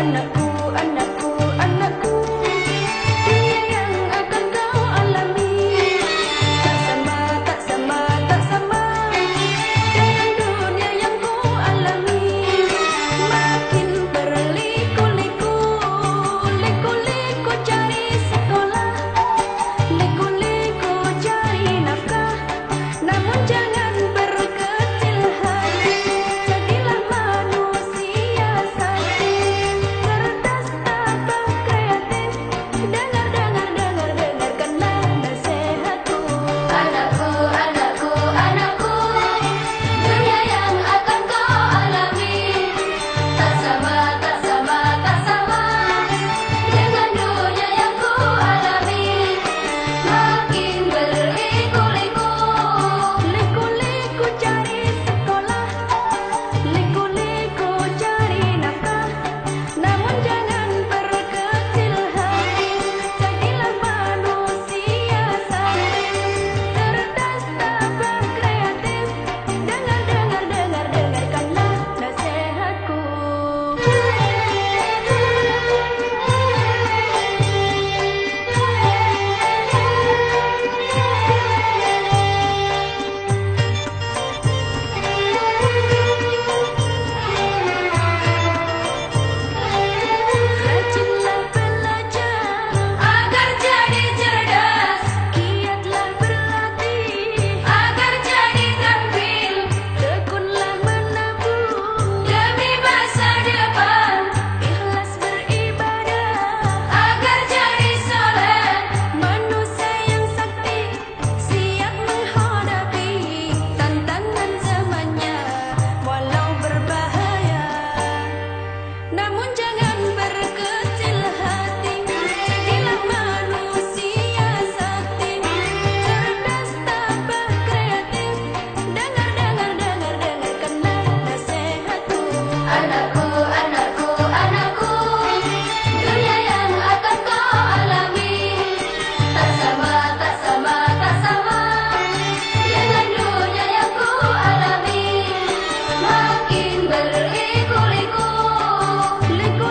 Liku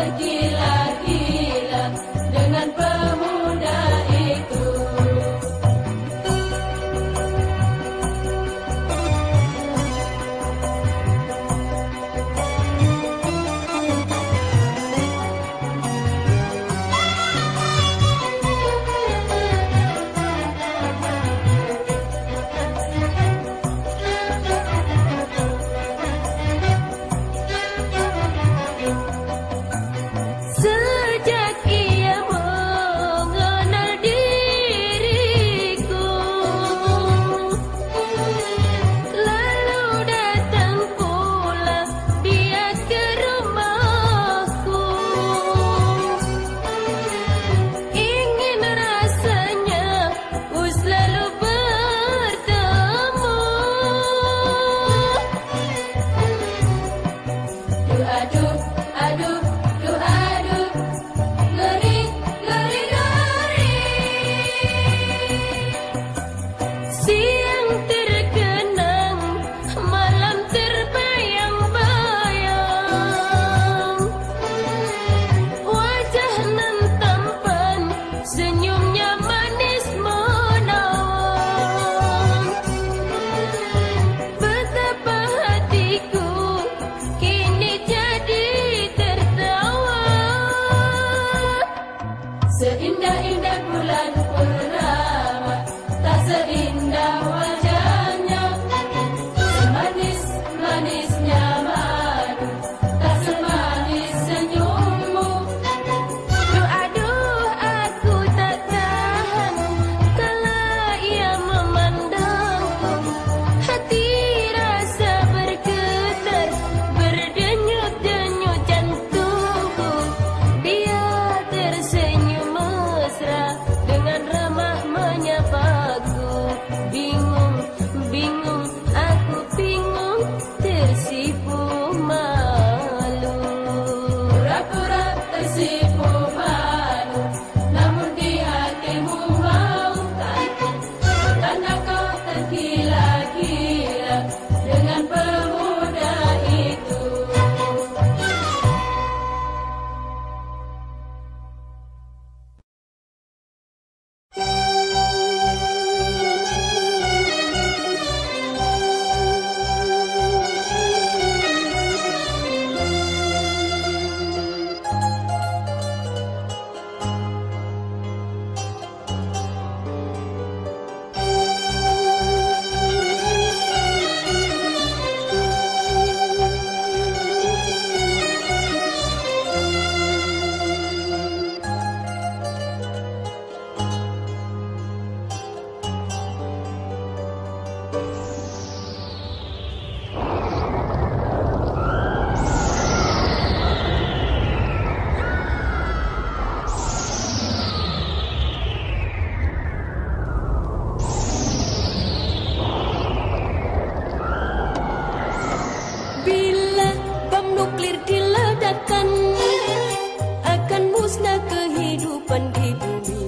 tergila-gila dengan pemuda itu. Sejak ia mengenal diriku, lalu datang pula dia ke rumahku. Ingin rasanya ku selalu bertemu. Aduh, aduh, aduh, aduh, ngeri, ngeri, ngeri. Siang terkenang, malam terbayang-bayang. Wajah nan tampan, senyumnya manis menawan. Betapa hatiku kini jadi tertawa. Seindah-indah bulan purnama, tak seindah wajahnya. Semanis-manisnya madu, tak semanis senyummu. Aduh, aku tak tahan kala ia memandangku. Hati rasa bergetar, berdenyut-denyut jantungku. Dia tersenyum mesra dengan ramah menyapaku. Bingung, bingung, aku bingung, tersipu malu. Pura-pura tersipu malu, namun di hatimu maukah karena kau tergila-gila dengan pemuda itu. Bila bom nuklir diledakkan, akan musnah kehidupan di bumi.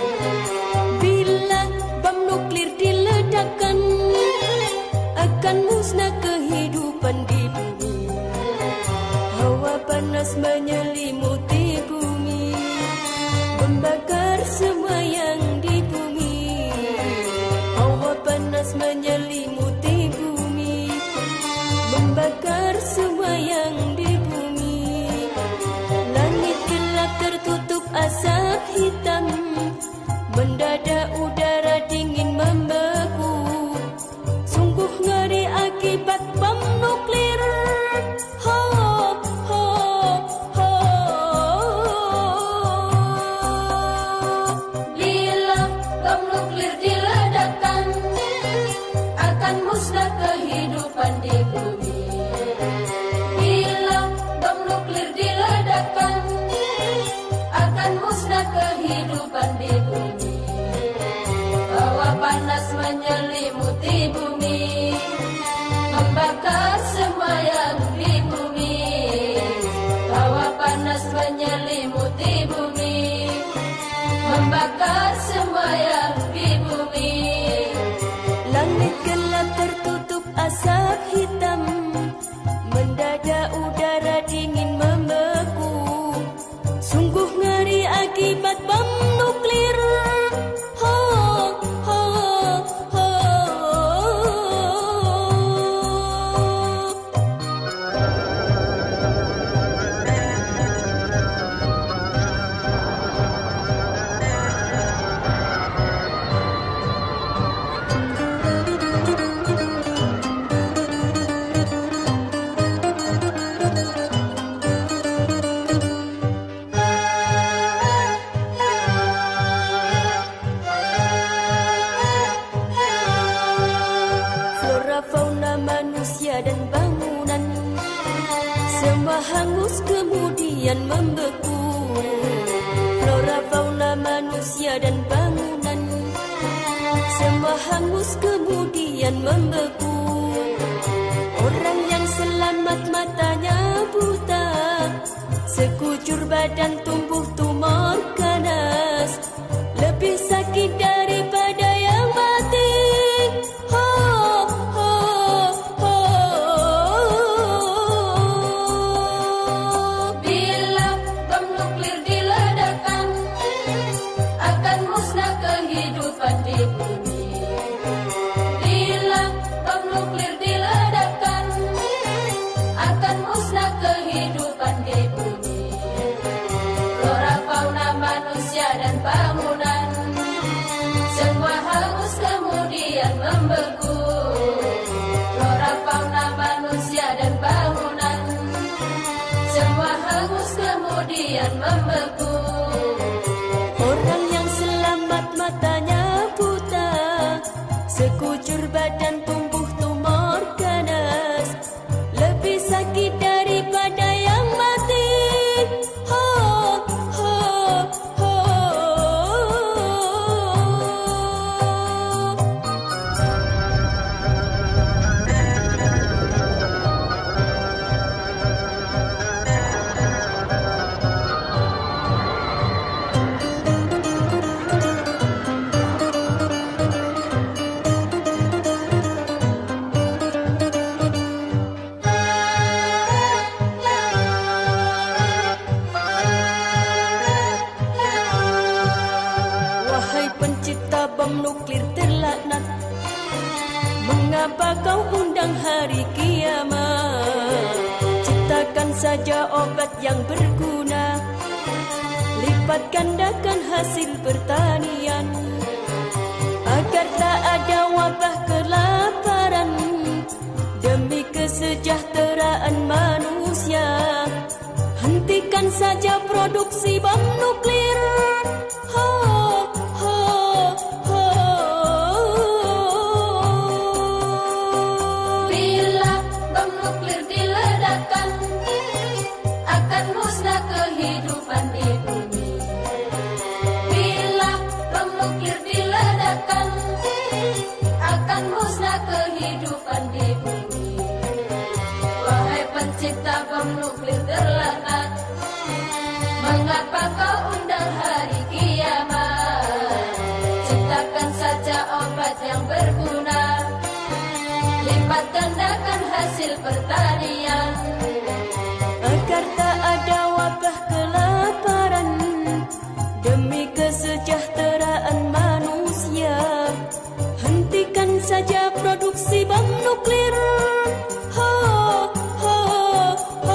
Bila bom nuklir diledakkan, akan musnah kehidupan di bumi. Hawa panas menyelimuti bumi, membakar semua yang di bumi. Hawa panas menyelimuti bumi, membakar semua yang di bumi. Langit gelap tertutup asap hitam, mendadak udara dingin membeku. Sungguh ngeri akibat bom nuklir. Ho, ho, ho. Bila bom nuklir diledakkan, akan musnah kehidupan di bumi. Bila bom nuklir diledakkan, akan musnah kehidupan di bumi. Hawa panas menyelimuti bumi, membakar semua yang di bumi. Hawa panas menyelimuti bumi, membakar semua yang di bumi. Langit gelap tertutup asap hitam, mendadak udara dingin membeku. kemudian membeku. Flora fauna manusia dan bangunan semua hangus kemudian membeku. Orang yang selamat matanya buta, sekujur badan tumbuh tumor ganas, lebih sakit daripada yang mati. Ho, ho, ho. Bila bom nuklir diledakkan, akan musnah kehidupan di bumi. Bila bom nuklir diledakkan, akan musnah kehidupan di bumi. Flora fauna manusia dan bangunan semua hangus kemudian membeku. Flora fauna manusia dan bangunan semua hangus kemudian membeku. Orang yang selamat matanya buta, sekujur badan tumbuh tumor ganas, lebih sakit daripada yang mati. Ho, ho, ho. Wahai pencipta bom nuklir terlaknat, mengapa kau undang hari kiamat? Ciptakan saja obat yang berguna, lipat gandakan hasil pertanian, agar tak ada wabah kelaparan, demi kesejahteraan manusia. Hentikan saja produksi bom nuklir. Ho, ho, ho. Bila bom nuklir diledakkan, akan musnah kehidupan di bumi. Bila bom nuklir diledakkan, akan musnah kehidupan di bumi. Wahai pencipta bom nuklir terlaknat, mengapa kau undang hari kiamat? Ciptakan saja obat yang berguna, lipat gandakan hasil pertanian, agar tak ada wabah kelaparan, demi kesejahteraan manusia. Hentikan saja produksi bom nuklir. Ho, ho, ho.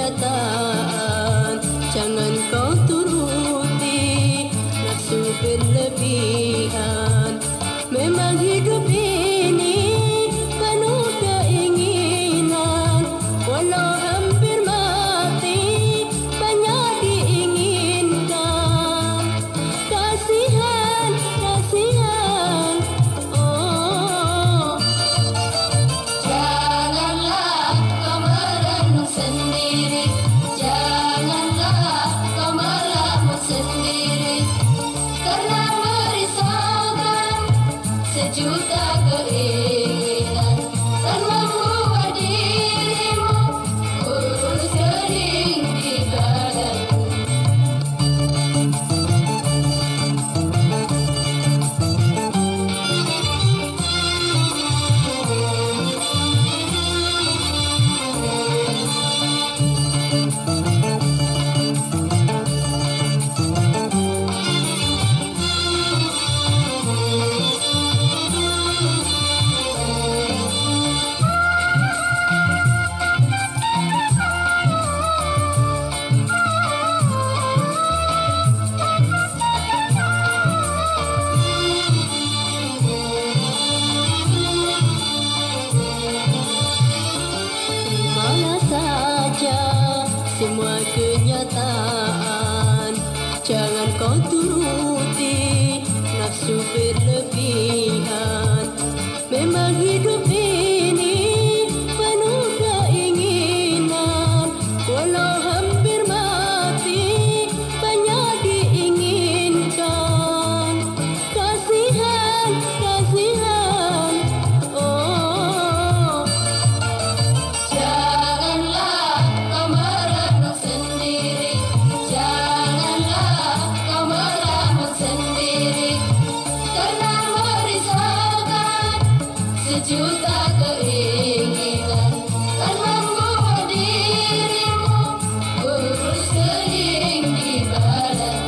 kenyataan. Jangan kau turuti nafsu berlebihan. Memang hidup ini penuh keinginan. Walau hampir mati, banyak diinginkan. Kasihan, kasihan, oh. Janganlah kau merenung sendiri, janganlah kau melamun sendiri, karena merisaukan sejuta keinginan dan membuat dirimu kurus kering di badan. Terimalah saja semua kenyataan. Jangan kau turuti nafsu berlebihan. Memang hidup ini penuh keinginan. Walau hampir mati, banyak diinginkan. Kasihan, kasihan, oh. Janganlah kau merenung sendiri, janganlah kau melamun sendiri, karena merisaukan sejuta keinginan dan membuat dirimu kurus kering di badan.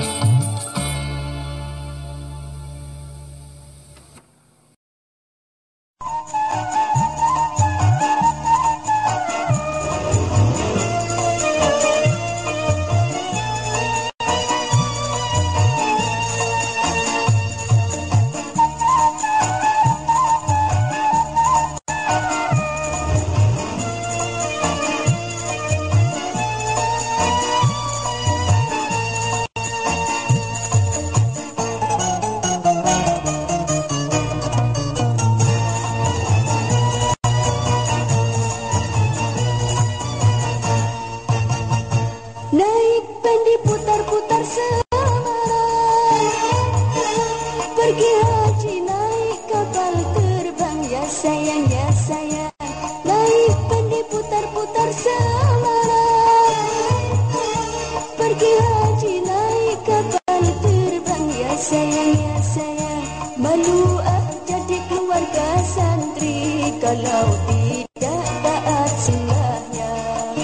Naik pendi putar-putar Semarang, pergi haji naik kapal terbang, ya sayang, ya sayang. Naik pendi putar-putar Semarang, pergi haji naik kapal terbang, ya sayang, ya sayang. Malu jadi keluarga santri kalau tidak taat sembahyang.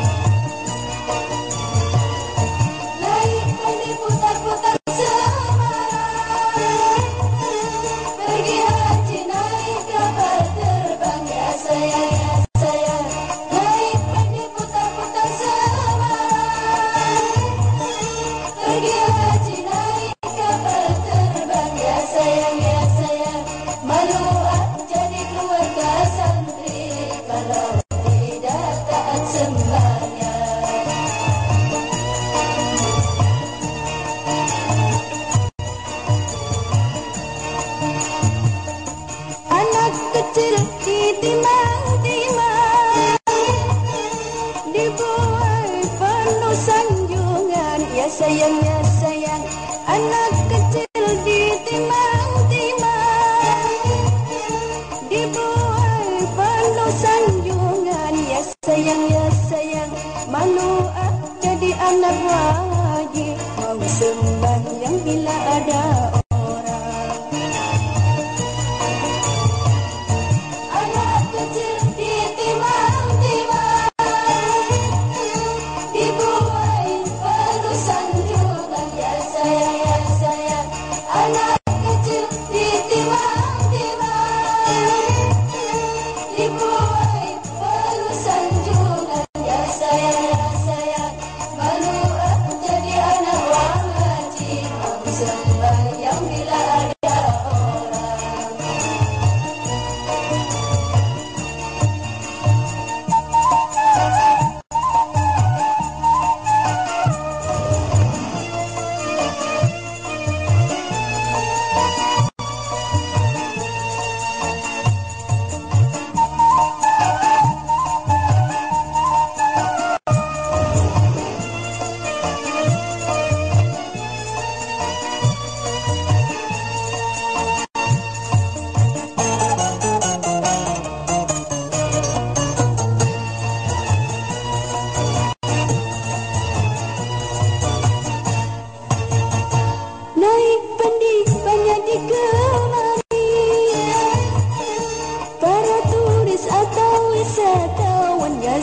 Naik pendi putar-putar Semarang, pergi haji naik kapal terbang, ya sayang, ya sayang. Naik pendi putar-putar Semarang, pergi haji naik kapal terbang, ya sayang, ya sayang. Malu jadi keluarga santri kalau tidak taat sembahyang. Anak kecil ditimang-timang, dibuai penuh sanjungan, ya sayang, ya sayang. Anak kecil ditimang-timang, dibuai penuh sanjungan, ya sayang, ya sayang. Malu jadi anak wajib, mau sembahyang bila ada orang. Anak kecil ditimang-timang, dibuai penuh sanjungan, ya sayang, ya sayang. Anak kecil ditimang-timang, dibuai penuh sanjungan, ya sayang, ya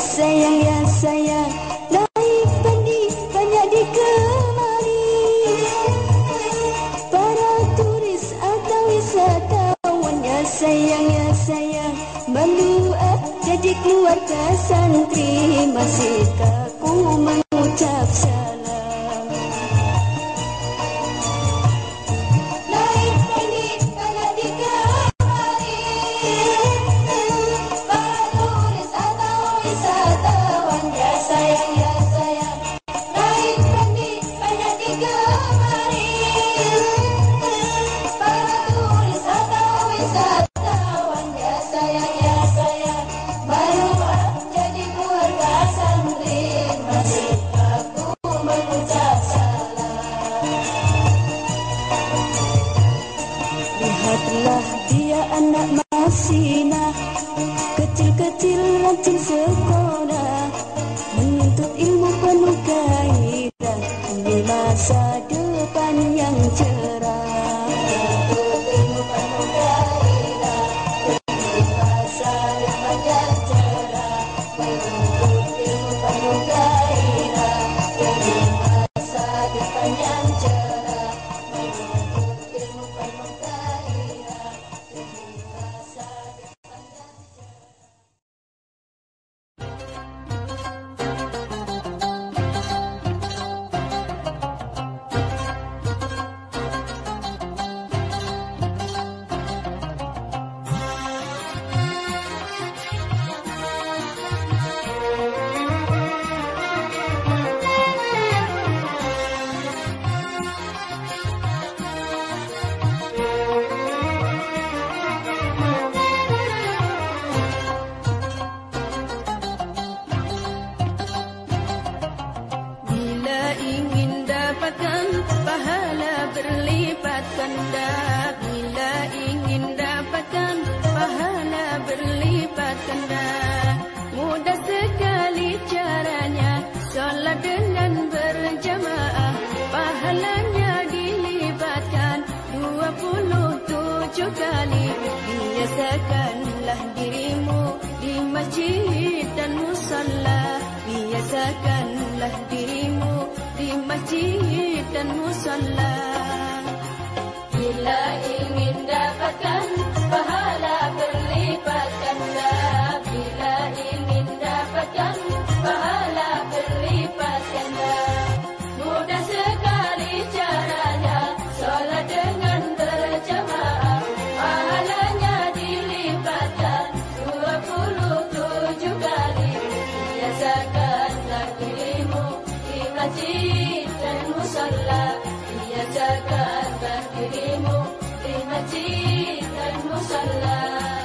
sayang ya sayang, naik pandi banyak di kemari. Para turis atau wisatawan ya sayang, malu jadi keluarga santri, masihkah ku mengucap salam. Naik pandi banyak di kemari, para turis atau wisatawan ya sayang, naik pandi banyak di kemari. Para turis atau wisatawan ya sayang, baru jadi keluarga santri, masihkah ku mengucap salam. Lihatlah dia anak Masina, kecil-kecil rajin sekolah, menuntut ilmu penuh gairah demi masa depan yang cerah. Menuntut ilmu penuh gairah demi masa depan yang cerah. Menuntut ilmu penuh gairah demi masa depan yang cerah. Menuntut ilmu penuh gairah demi masa depan yang cerah. Bila ingin dapatkan pahala berlipat ganda, bila ingin dapatkan pahala berlipat ganda, mudah sekali caranya, solat dengan berjamaah, pahalanya dilibatkan 27 kali. Biasakanlah dirimu di masjid dan musalla, biasakanlah dirimu di masjid dan musalla. Bila ingin dapatkan pahala berlipat ganda, bila ingin dapatkan pahala berlipat ganda, mudah sekali caranya, solat dengan berjamaah, pahalanya dilibatkan 27 kali. Biasakanlah dirimu di masjid dan musalla, biasakanlah dirimu di masjid dan musalla.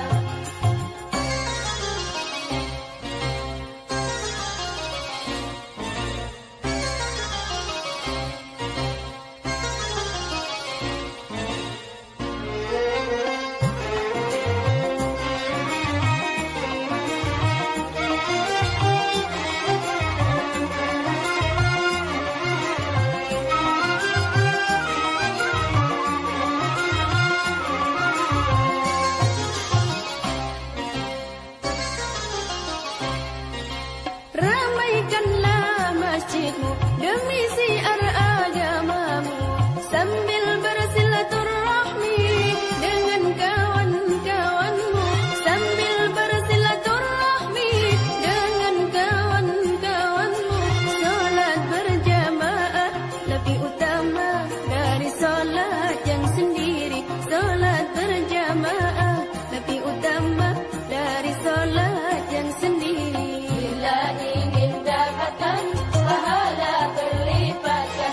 Ramaikanlah masjidmu demi siar agamamu, sambil bersilaturahmi dengan kawan-kawanmu, sambil bersilaturahmi dengan kawan-kawanmu. Solat berjamaah lebih utama dari solat yang sendiri. Solat berjamaah lebih utama dari solat yang sendiri. Bila ingin dapatkan pahala berlipat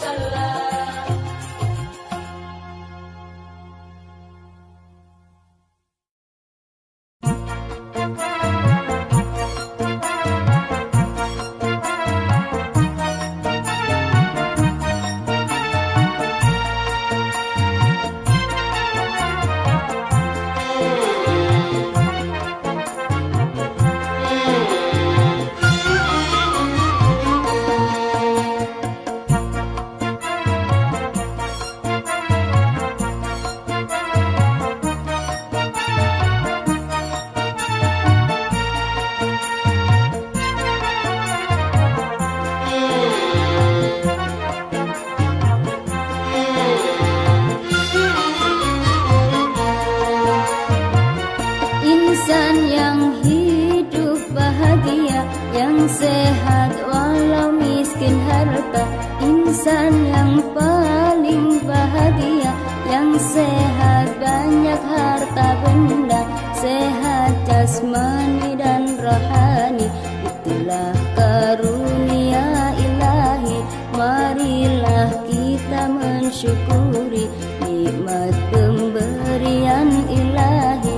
Insan yang paling bahagia, yang sehat banyak harta benda, sehat jasmani dan rohani. Itulah karunia ilahi. Marilah kita mensyukuri nikmat pemberian ilahi.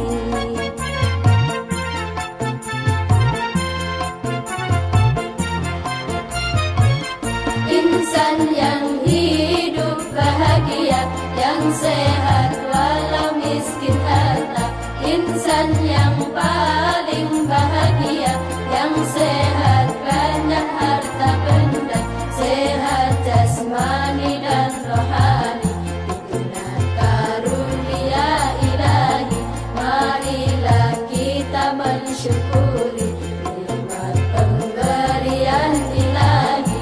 Insan yang hidup bahagia, yang sehat walau miskin harta. Insan yang paling bahagia, yang sehat banyak harta benda, sehat jasmani dan rohani. Itulah karunia ilahi. Marilah kita mensyukuri nikmat pemberian ilahi.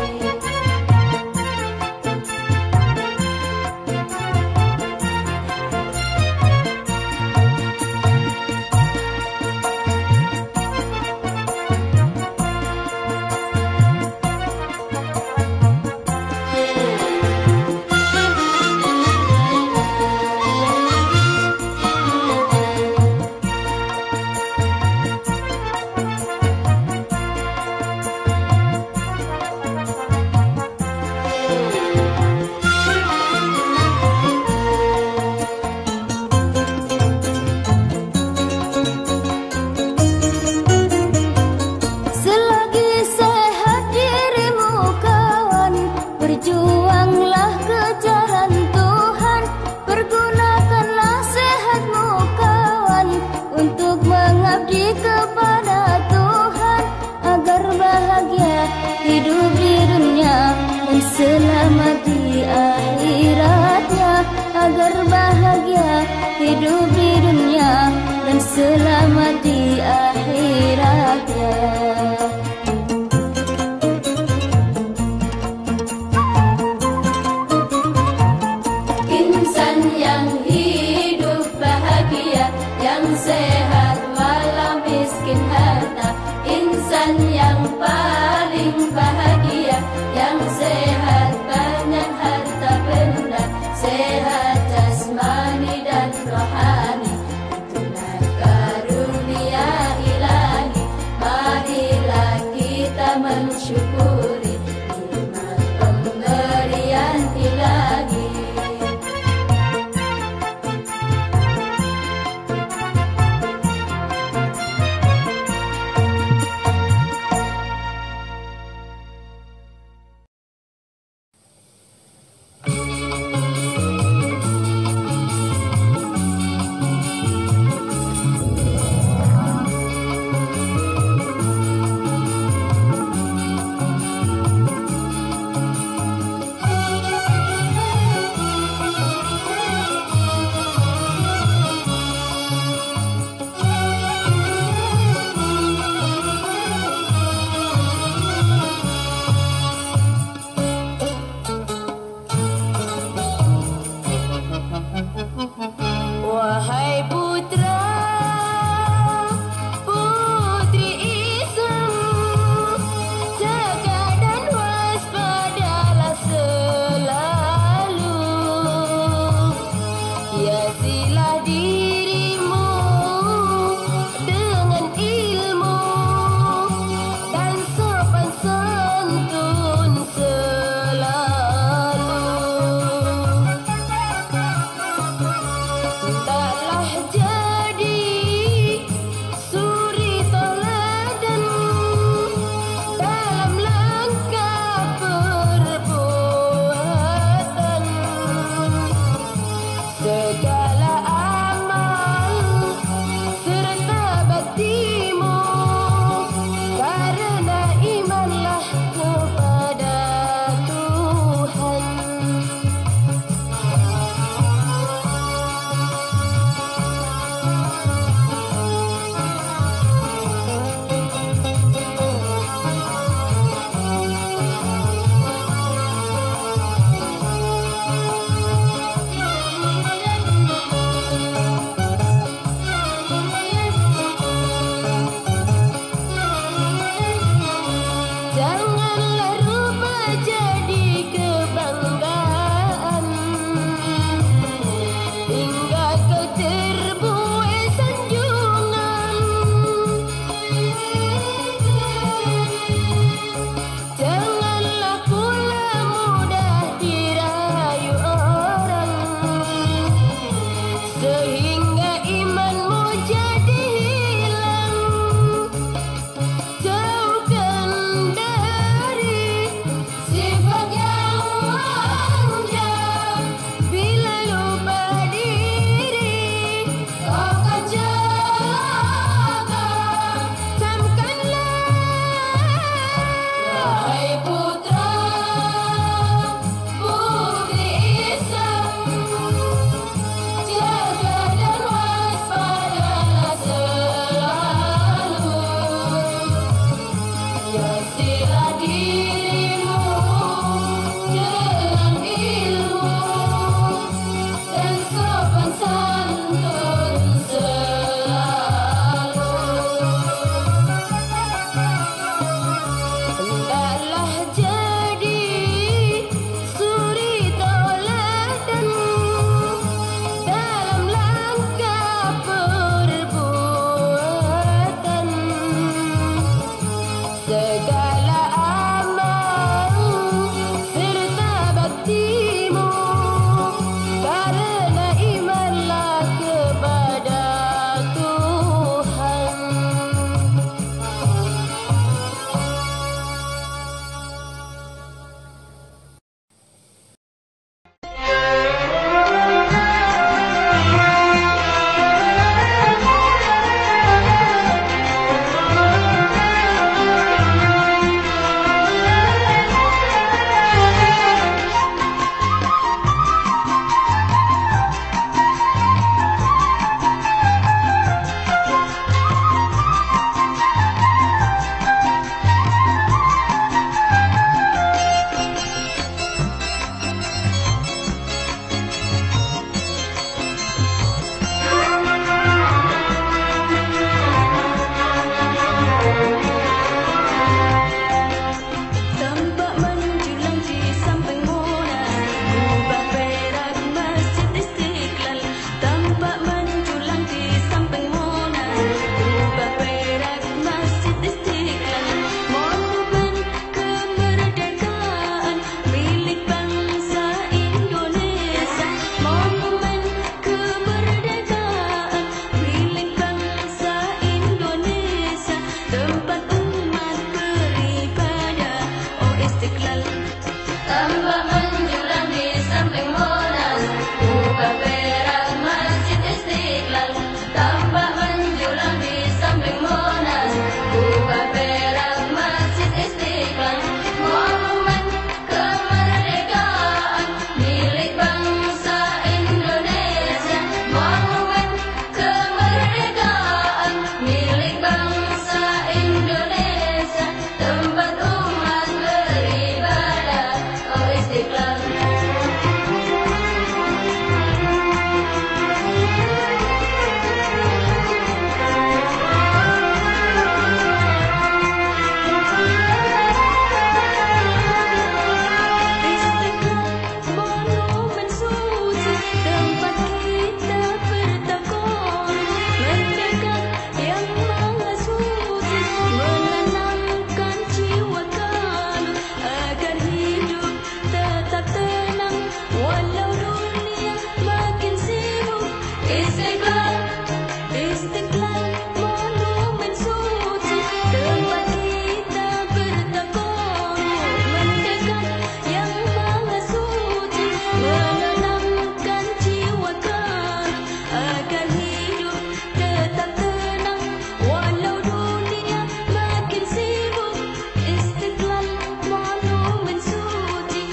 Berjuanglah kejaran Tuhan, pergunakanlah sehatmu kawan, untuk mengabdi kepada Tuhan, agar bahagia hidup di dunia dan selamat di akhiratnya. Agar bahagia hidup di dunia dan selamat di akhiratnya. Insan yang hidup bahagia, yang sehat walau miskin harta. Insan yang paling bahagia, yang sehat banyak harta benda, sehat jasmani dan rohani. Itulah karunia ilahi. sehingga imanmu jadi hilang. Jauhkan dari sifat yang manja. Bila lupa diri, kau akan jaga. Camkanlah, wahai putra Budi Islam, jaga dan waspadalah selalu. Hiasilah dirimu dengan ilmu dan sopan santun selalu. Hendaklah jadi suri tauladan dalam langkah perbuatan. Segala amal serta baktimu karena imanlah kepada Tuhan. Tampak menjulang di samping Monas, kubah perak Masjid Istiqlal. Tampak menjulang di samping Monas, kubah perak Masjid Istiqlal. Monumen kemerdekaan milik bangsa Indonesia. Monumen kemerdekaan milik bangsa Indonesia. Tempat umat beribadah, oh Istiqlal. Tampak menjulang di samping Monas, kubah perak Masjid Istiqlal. Tampak menjulang di samping Monas, kubah perak Masjid Istiqlal. Monumen kemerdekaan milik bangsa Indonesia. Monumen kemerdekaan milik bangsa Indonesia. Tempat umat beribadah, oh Istiqlal.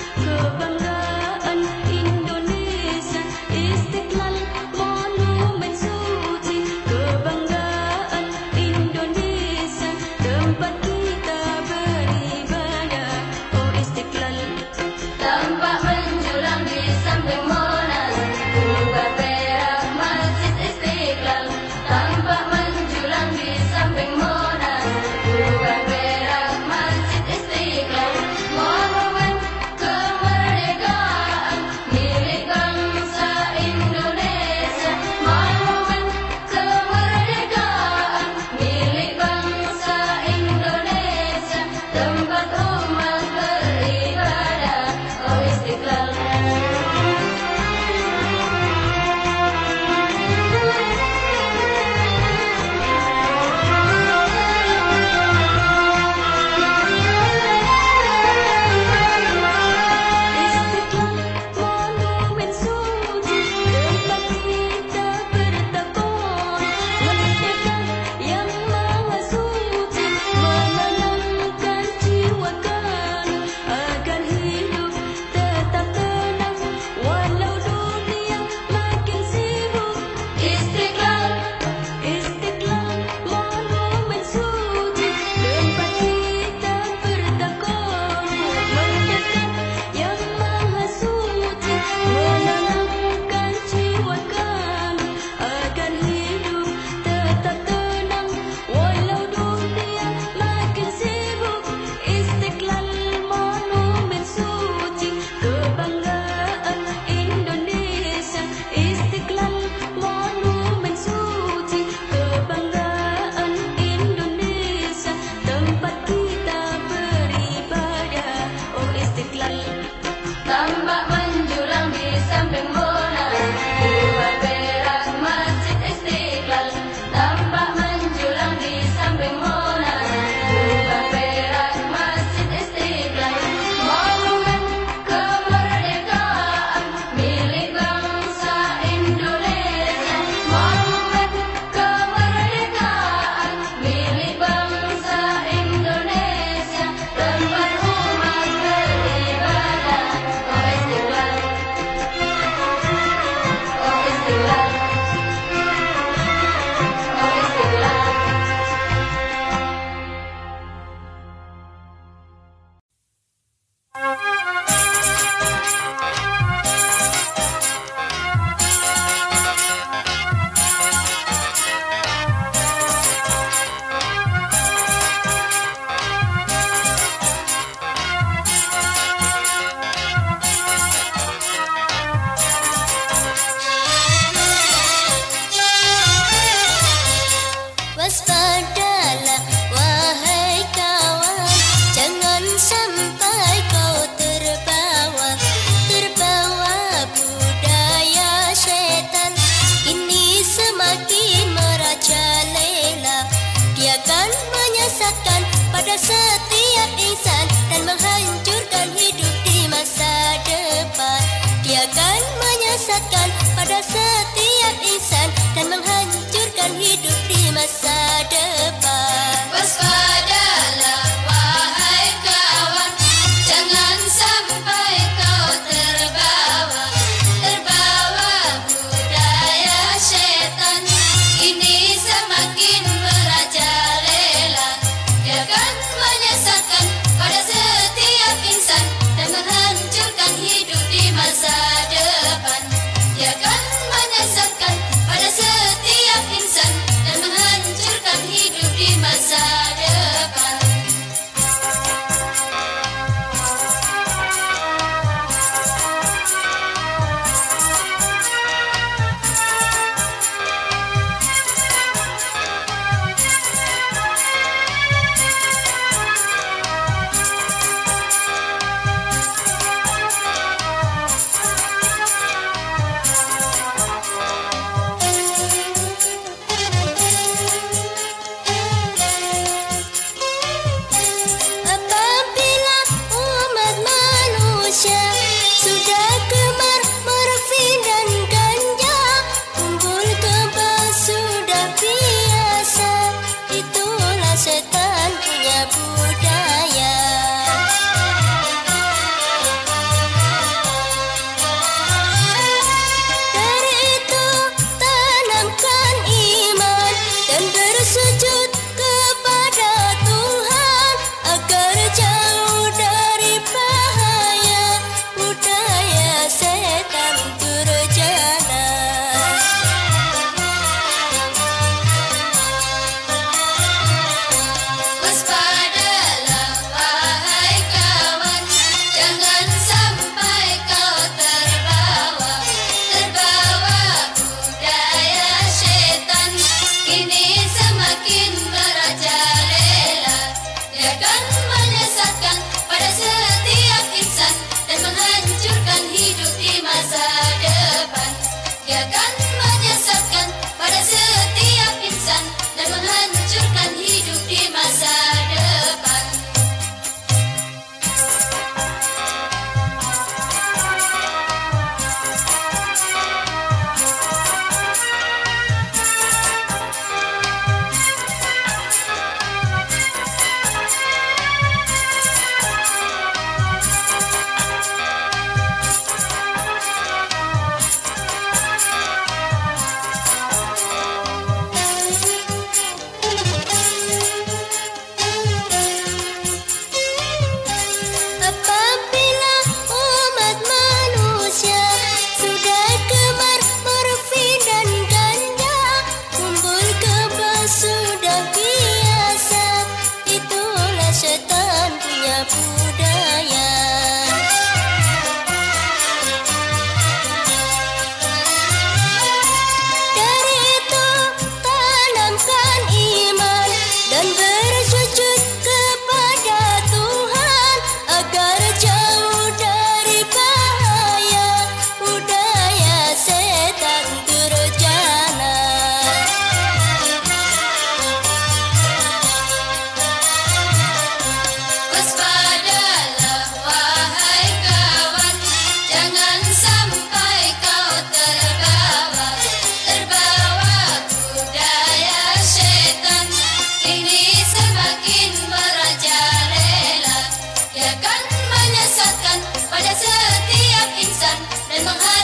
Monumen menyesatkan pada setiap insan dan menghancurkan hidup di masa depan. Waspadalah wahai kawan, jangan sampai kau terbawa budaya setan. Ini semakin merajalela, dia akan menyesatkan pada setiap insan dan menghancurkan hidup di masa depan. Dia akan menyesatkan pada setiap insan dan menghancurkan hidup di masa depan. Apabila umat manusia sudah gemar morfin dan ganja, kumpul kebal sudah biasa, itulah setan punya budaya. Dari itu tanamkan iman dan bersujud kepada Tuhan agar jauh dari bahaya budaya setan durjana. Waspadalah wahai kawan, jangan sampai kau terbawa budaya setan. Kini semakin merajalela, dia akan menyesatkan pada setiap insan dan menghancurkan hidup di masa depan. Dia akan menyesatkan pada setiap insan dan menghancurkan hidup di masa depan. Apabila umat manusia sudah gemar morfin dan ganja, kumpul kebal sudah biasa, itulah setan punya budaya. Dari itu tanamkan iman dan bersujud kepada Tuhan agar jauh dari bahaya budaya setan durjana. Waspadalah wahai kawan, jangan sampai kau terbawa budaya setan. Ini semakin merajalela, dia akan menyesatkan pada setiap insan dan menghancurkan